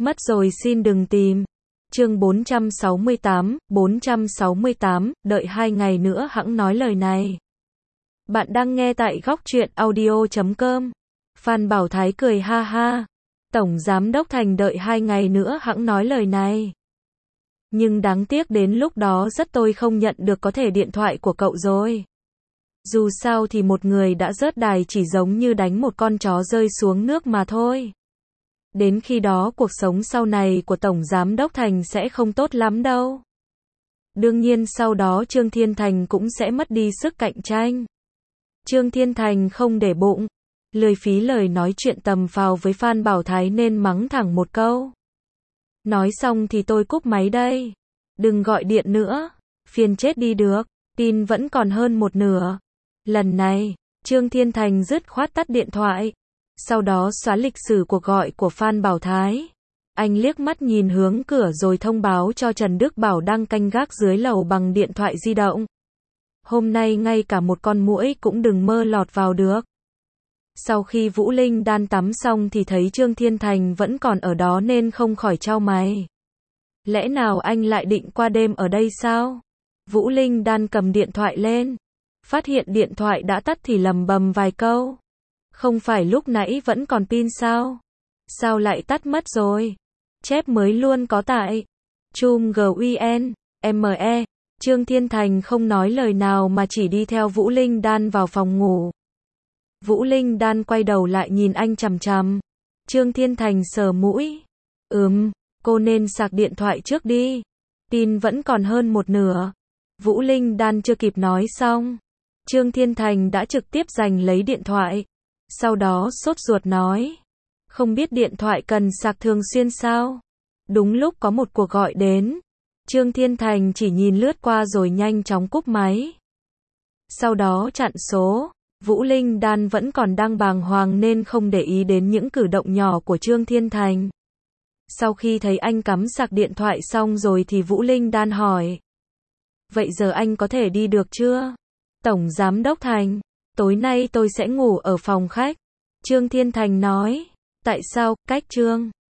Mất rồi xin đừng tìm. Chương 468, đợi 2 ngày nữa hẵng nói lời này. Bạn đang nghe tại Góc Truyện Audio.com. Phan Bảo Thái cười ha ha. Tổng Giám Đốc Thành đợi 2 ngày nữa hẵng nói lời này. Nhưng đáng tiếc đến lúc đó tôi không nhận được có thể điện thoại của cậu rồi. Dù sao thì một người đã rớt đài chỉ giống như đánh một con chó rơi xuống nước mà thôi. Đến khi đó cuộc sống sau này của Tổng Giám Đốc Thành sẽ không tốt lắm đâu. Đương nhiên sau đó Trương Thiên Thành cũng sẽ mất đi sức cạnh tranh. Trương Thiên Thành không để bụng, lười phí lời nói chuyện tầm phào với Phan Bảo Thái nên mắng thẳng một câu. Nói xong thì tôi cúp máy đây. Đừng gọi điện nữa, phiền chết đi được, tin vẫn còn hơn một nửa. Lần này, Trương Thiên Thành dứt khoát tắt điện thoại. Sau đó xóa lịch sử cuộc gọi của Phan Bảo Thái. Anh liếc mắt nhìn hướng cửa rồi thông báo cho Trần Đức Bảo đang canh gác dưới lầu bằng điện thoại di động. Hôm nay ngay cả một con muỗi cũng đừng mơ lọt vào được. Sau khi Vũ Linh Đan tắm xong thì thấy Trương Thiên Thành vẫn còn ở đó nên không khỏi chau mày. Lẽ nào anh lại định qua đêm ở đây sao? Vũ Linh Đan cầm điện thoại lên. Phát hiện điện thoại đã tắt thì lầm bầm vài câu. Không phải lúc nãy vẫn còn pin sao? Sao lại tắt mất rồi? Chép mới luôn có tại Chum GUN, ME. Trương Thiên Thành không nói lời nào mà chỉ đi theo Vũ Linh Đan vào phòng ngủ. Vũ Linh Đan quay đầu lại nhìn anh chằm chằm. Trương Thiên Thành sờ mũi. Cô nên sạc điện thoại trước đi. Pin vẫn còn hơn một nửa. Vũ Linh Đan chưa kịp nói xong. Trương Thiên Thành đã trực tiếp giành lấy điện thoại. Sau đó sốt ruột nói. Không biết điện thoại cần sạc thường xuyên sao? Đúng lúc có một cuộc gọi đến. Trương Thiên Thành chỉ nhìn lướt qua rồi nhanh chóng cúp máy. Sau đó chặn số. Vũ Linh Đan vẫn còn đang bàng hoàng nên không để ý đến những cử động nhỏ của Trương Thiên Thành. Sau khi thấy anh cắm sạc điện thoại xong rồi thì Vũ Linh Đan hỏi. Vậy giờ anh có thể đi được chưa? Tổng Giám Đốc Thành, tối nay tôi sẽ ngủ ở phòng khách. Trương Thiên Thành nói. Tại sao? Cách Trương